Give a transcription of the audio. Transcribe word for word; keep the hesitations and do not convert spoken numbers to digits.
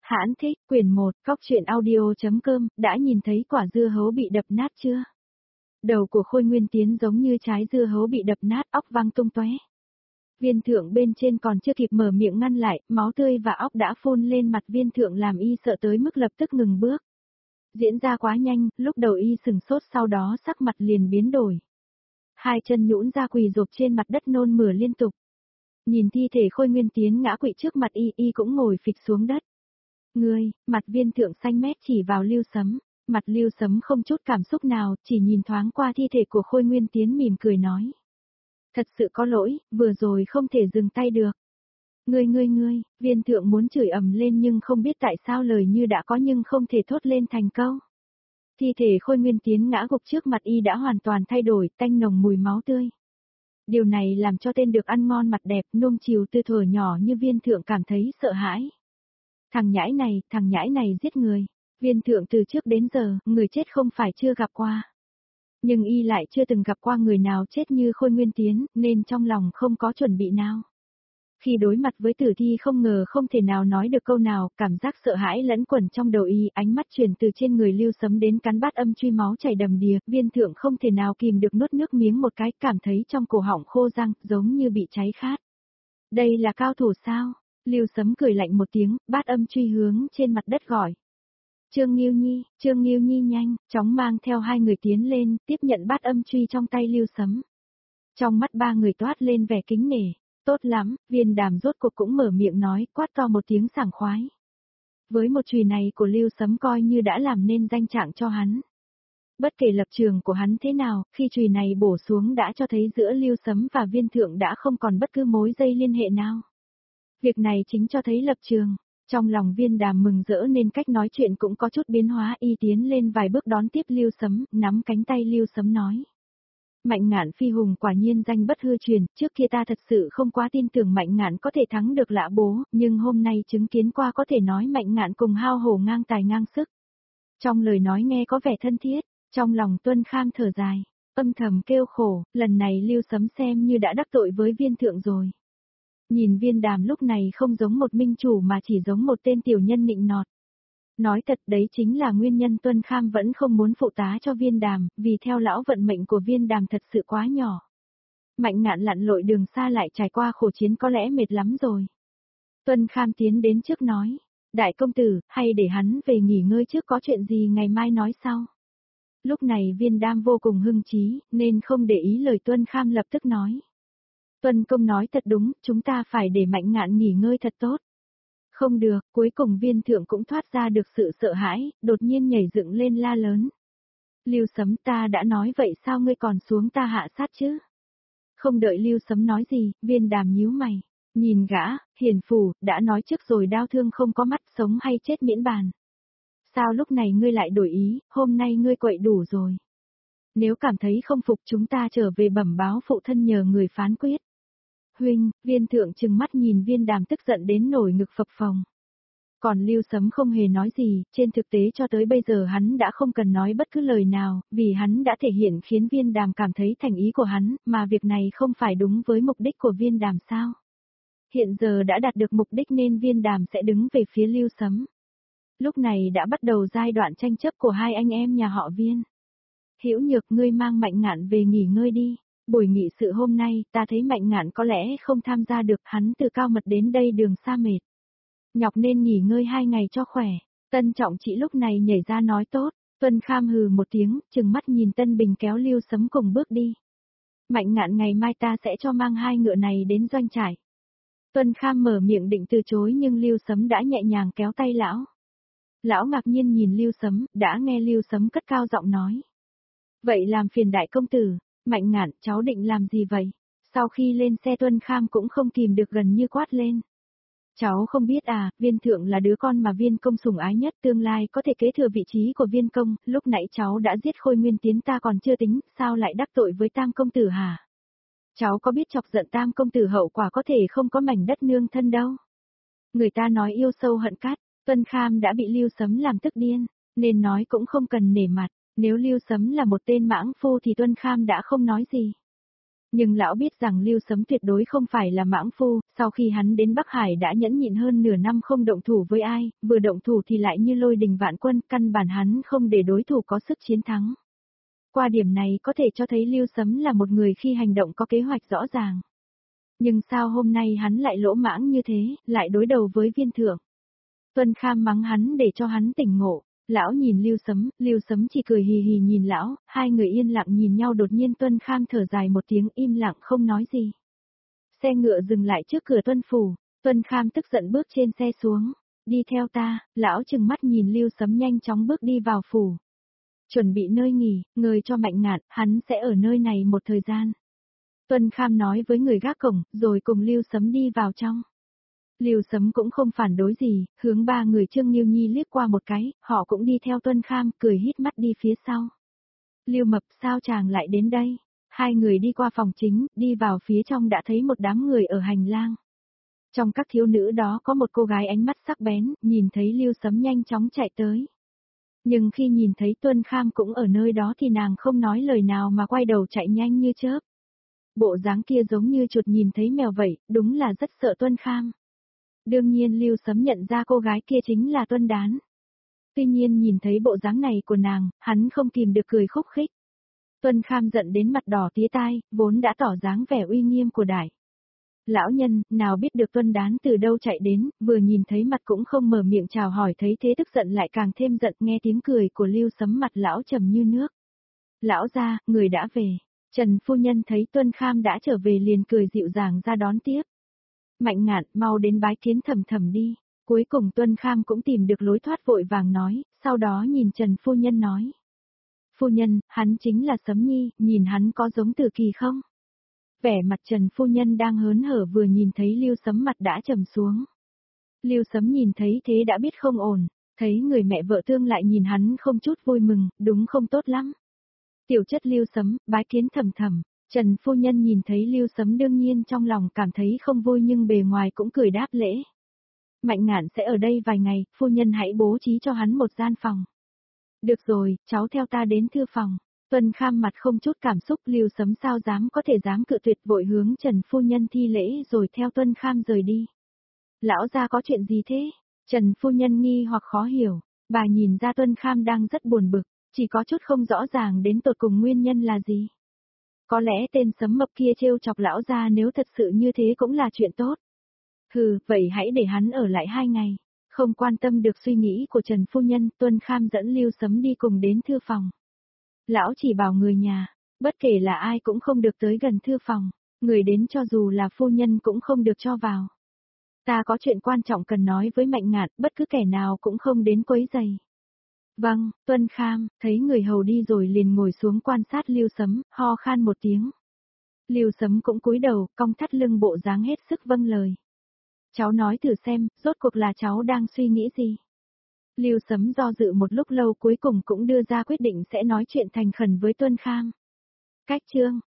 Hãn thích, quyển một, cóc truyện audio.com, đã nhìn thấy quả dưa hấu bị đập nát chưa? Đầu của Khôi Nguyên Tiến giống như trái dưa hấu bị đập nát, óc văng tung tóe. Viên thượng bên trên còn chưa kịp mở miệng ngăn lại, máu tươi và óc đã phun lên mặt viên thượng làm y sợ tới mức lập tức ngừng bước. Diễn ra quá nhanh, lúc đầu y sừng sốt sau đó sắc mặt liền biến đổi. Hai chân nhũn ra quỳ rụp trên mặt đất nôn mửa liên tục. Nhìn thi thể Khôi Nguyên Tiến ngã quỵ trước mặt y, y cũng ngồi phịch xuống đất. Ngươi, mặt viên thượng xanh mét chỉ vào Lưu Sấm, mặt Lưu Sấm không chút cảm xúc nào, chỉ nhìn thoáng qua thi thể của Khôi Nguyên Tiến mỉm cười nói. Thật sự có lỗi, vừa rồi không thể dừng tay được. Ngươi ngươi ngươi, viên thượng muốn chửi ầm lên nhưng không biết tại sao lời như đã có nhưng không thể thốt lên thành câu. Thi thể Khôi Nguyên Tiến ngã gục trước mặt y đã hoàn toàn thay đổi, tanh nồng mùi máu tươi. Điều này làm cho tên được ăn ngon mặt đẹp, nuông chiều từ thuở nhỏ như viên thượng cảm thấy sợ hãi. Thằng nhãi này, thằng nhãi này giết người. Viên thượng từ trước đến giờ, người chết không phải chưa gặp qua. Nhưng y lại chưa từng gặp qua người nào chết như Khôi Nguyên Tiến, nên trong lòng không có chuẩn bị nào. Khi đối mặt với tử thi không ngờ không thể nào nói được câu nào, cảm giác sợ hãi lẫn quẩn trong đầu y, ánh mắt chuyển từ trên người Lưu Sấm đến cắn bát âm truy máu chảy đầm đìa, viên thượng không thể nào kìm được nuốt nước miếng một cái, cảm thấy trong cổ họng khô răng, giống như bị cháy khát. Đây là cao thủ sao? Lưu Sấm cười lạnh một tiếng, bát âm truy hướng trên mặt đất gọi. Trương Nghiêu Nhi, Trương Nghiêu Nhi nhanh, chóng mang theo hai người tiến lên, tiếp nhận bát âm truy trong tay Lưu Sấm. Trong mắt ba người toát lên vẻ kính nể. Tốt lắm, Viên Đàm rốt cuộc cũng mở miệng nói, quát to một tiếng sảng khoái. Với một chùy này của Lưu Sấm coi như đã làm nên danh trạng cho hắn. Bất kể lập trường của hắn thế nào, khi chùy này bổ xuống đã cho thấy giữa Lưu Sấm và Viên Thượng đã không còn bất cứ mối dây liên hệ nào. Việc này chính cho thấy lập trường. Trong lòng Viên Đàm mừng rỡ nên cách nói chuyện cũng có chút biến hóa, y tiến lên vài bước đón tiếp Lưu Sấm, nắm cánh tay Lưu Sấm nói. Mạnh Ngạn phi hùng quả nhiên danh bất hư truyền, trước kia ta thật sự không quá tin tưởng Mạnh Ngạn có thể thắng được Lã Bố, nhưng hôm nay chứng kiến qua có thể nói Mạnh Ngạn cùng hao hổ ngang tài ngang sức. Trong lời nói nghe có vẻ thân thiết, trong lòng Tuân Kham thở dài, âm thầm kêu khổ, lần này Lưu Sấm xem như đã đắc tội với Viên Thượng rồi. Nhìn Viên Đàm lúc này không giống một minh chủ mà chỉ giống một tên tiểu nhân nịnh nọt. Nói thật đấy chính là nguyên nhân Tuân Kham vẫn không muốn phụ tá cho Viên Đàm, vì theo lão vận mệnh của Viên Đàm thật sự quá nhỏ. Mạnh Ngạn lặn lội đường xa lại trải qua khổ chiến có lẽ mệt lắm rồi. Tuân Kham tiến đến trước nói, đại công tử, hay để hắn về nghỉ ngơi trước, có chuyện gì ngày mai nói sau. Lúc này Viên Đam vô cùng hưng trí, nên không để ý lời Tuân Kham lập tức nói. Tuân công nói thật đúng, chúng ta phải để Mạnh Ngạn nghỉ ngơi thật tốt. Không được, cuối cùng Viên Thượng cũng thoát ra được sự sợ hãi, đột nhiên nhảy dựng lên la lớn. Lưu Sấm, ta đã nói vậy sao ngươi còn xuống ta hạ sát chứ? Không đợi Lưu Sấm nói gì, Viên Đàm nhíu mày, nhìn gã, hiền phủ, đã nói trước rồi đau thương không có mắt, sống hay chết miễn bàn. Sao lúc này ngươi lại đổi ý, hôm nay ngươi quậy đủ rồi. Nếu cảm thấy không phục chúng ta trở về bẩm báo phụ thân nhờ người phán quyết. Huynh, Viên Thượng trừng mắt nhìn Viên Đàm tức giận đến nổi ngực phập phồng. Còn Lưu Sấm không hề nói gì, trên thực tế cho tới bây giờ hắn đã không cần nói bất cứ lời nào, vì hắn đã thể hiện khiến Viên Đàm cảm thấy thành ý của hắn, mà việc này không phải đúng với mục đích của Viên Đàm sao. Hiện giờ đã đạt được mục đích nên Viên Đàm sẽ đứng về phía Lưu Sấm. Lúc này đã bắt đầu giai đoạn tranh chấp của hai anh em nhà họ Viên. Hữu Nhược, ngươi mang Mạnh Ngạn về nghỉ ngơi đi. Buổi nghị sự hôm nay, ta thấy Mạnh Ngạn có lẽ không tham gia được, hắn từ Cao Mật đến đây đường xa mệt. Nhọc nên nghỉ ngơi hai ngày cho khỏe. Tân Trọng Chỉ lúc này nhảy ra nói tốt, Tuân Kham hừ một tiếng, chừng mắt nhìn Tân Bình kéo Lưu Sấm cùng bước đi. Mạnh Ngạn ngày mai ta sẽ cho mang hai ngựa này đến doanh trại. Tuân Kham mở miệng định từ chối nhưng Lưu Sấm đã nhẹ nhàng kéo tay lão. Lão ngạc nhiên nhìn Lưu Sấm, đã nghe Lưu Sấm cất cao giọng nói. Vậy làm phiền đại công tử. Mạnh Ngạn, cháu định làm gì vậy? Sau khi lên xe Tuân Kham cũng không kìm được gần như quát lên. Cháu không biết à, Viên Thượng là đứa con mà Viên công sủng ái nhất, tương lai có thể kế thừa vị trí của Viên công, lúc nãy cháu đã giết Khôi Nguyên Tiến ta còn chưa tính, sao lại đắc tội với Tam công tử hả? Cháu có biết chọc giận Tam công tử hậu quả có thể không có mảnh đất nương thân đâu. Người ta nói yêu sâu hận cát, Tuân Kham đã bị Lưu Sấm làm tức điên, nên nói cũng không cần nể mặt. Nếu Lưu Sấm là một tên mãng phu thì Tuân Kham đã không nói gì. Nhưng lão biết rằng Lưu Sấm tuyệt đối không phải là mãng phu, sau khi hắn đến Bắc Hải đã nhẫn nhịn hơn nửa năm không động thủ với ai, vừa động thủ thì lại như lôi đình vạn quân, căn bản hắn không để đối thủ có sức chiến thắng. Qua điểm này có thể cho thấy Lưu Sấm là một người khi hành động có kế hoạch rõ ràng. Nhưng sao hôm nay hắn lại lỗ mãng như thế, lại đối đầu với Viên Thượng. Tuân Kham mắng hắn để cho hắn tỉnh ngộ. Lão nhìn Lưu Sấm, Lưu Sấm chỉ cười hì hì nhìn lão, hai người yên lặng nhìn nhau, đột nhiên Tuân Kham thở dài một tiếng, im lặng không nói gì. Xe ngựa dừng lại trước cửa Tuân phủ, Tuân Kham tức giận bước trên xe xuống, đi theo ta, lão trừng mắt nhìn Lưu Sấm nhanh chóng bước đi vào phủ. Chuẩn bị nơi nghỉ, người cho Mạnh Ngạn, hắn sẽ ở nơi này một thời gian. Tuân Kham nói với người gác cổng, rồi cùng Lưu Sấm đi vào trong. Lưu Sấm cũng không phản đối gì, hướng ba người Trương Nghiêu Nhi liếc qua một cái, họ cũng đi theo Tuân Kham, cười hít mắt đi phía sau. Lưu Mập, sao chàng lại đến đây? Hai người đi qua phòng chính, đi vào phía trong đã thấy một đám người ở hành lang. Trong các thiếu nữ đó có một cô gái ánh mắt sắc bén, nhìn thấy Lưu Sấm nhanh chóng chạy tới. Nhưng khi nhìn thấy Tuân Kham cũng ở nơi đó thì nàng không nói lời nào mà quay đầu chạy nhanh như chớp. Bộ dáng kia giống như chuột nhìn thấy mèo vậy, đúng là rất sợ Tuân Kham. Đương nhiên Lưu Sấm nhận ra cô gái kia chính là Tuân Đán. Tuy nhiên nhìn thấy bộ dáng này của nàng, hắn không kìm được cười khúc khích. Tuân Kham giận đến mặt đỏ tía tai, vốn đã tỏ dáng vẻ uy nghiêm của đại lão nhân, nào biết được Tuân Đán từ đâu chạy đến, vừa nhìn thấy mặt cũng không mở miệng chào hỏi, thấy thế tức giận lại càng thêm giận, nghe tiếng cười của Lưu Sấm mặt lão trầm như nước. Lão gia, người đã về. Trần phu nhân thấy Tuân Kham đã trở về liền cười dịu dàng ra đón tiếp. Mạnh Ngạn, mau đến bái kiến Thầm Thầm đi. Cuối cùng Tuân Kham cũng tìm được lối thoát, vội vàng nói, sau đó nhìn Trần phu nhân nói. Phu nhân, hắn chính là Sấm Nhi, nhìn hắn có giống Tử Kỳ không? Vẻ mặt Trần phu nhân đang hớn hở, vừa nhìn thấy Lưu Sấm mặt đã trầm xuống. Lưu Sấm nhìn thấy thế đã biết không ổn, thấy người mẹ vợ thương lại nhìn hắn không chút vui mừng, đúng không tốt lắm. Tiểu chất Lưu Sấm, bái kiến Thầm Thầm. Trần phu nhân nhìn thấy Lưu Sấm đương nhiên trong lòng cảm thấy không vui nhưng bề ngoài cũng cười đáp lễ. Mạnh Ngạn sẽ ở đây vài ngày, phu nhân hãy bố trí cho hắn một gian phòng. Được rồi, cháu theo ta đến thư phòng. Tuân Kham mặt không chút cảm xúc, Lưu Sấm sao dám có thể dám cự tuyệt, vội hướng Trần phu nhân thi lễ rồi theo Tuân Kham rời đi. Lão gia có chuyện gì thế? Trần phu nhân nghi hoặc khó hiểu, bà nhìn ra Tuân Kham đang rất buồn bực, chỉ có chút không rõ ràng đến tột cùng nguyên nhân là gì. Có lẽ tên Sấm Mập kia trêu chọc lão gia, nếu thật sự như thế cũng là chuyện tốt. Hừ, vậy hãy để hắn ở lại hai ngày. Không quan tâm được suy nghĩ của Trần phu nhân, Tuân Kham dẫn Lưu Sấm đi cùng đến thư phòng. Lão chỉ bảo người nhà, bất kể là ai cũng không được tới gần thư phòng, người đến cho dù là phu nhân cũng không được cho vào. Ta có chuyện quan trọng cần nói với Mạnh Ngạn, bất cứ kẻ nào cũng không đến quấy rầy. Vâng, Tuân Kham, thấy người hầu đi rồi liền ngồi xuống quan sát Lưu Sấm, ho khan một tiếng. Lưu Sấm cũng cúi đầu, cong thắt lưng, bộ dáng hết sức vâng lời. Cháu nói thử xem, rốt cuộc là cháu đang suy nghĩ gì? Lưu Sấm do dự một lúc lâu cuối cùng cũng đưa ra quyết định sẽ nói chuyện thành khẩn với Tuân Kham. Cách chương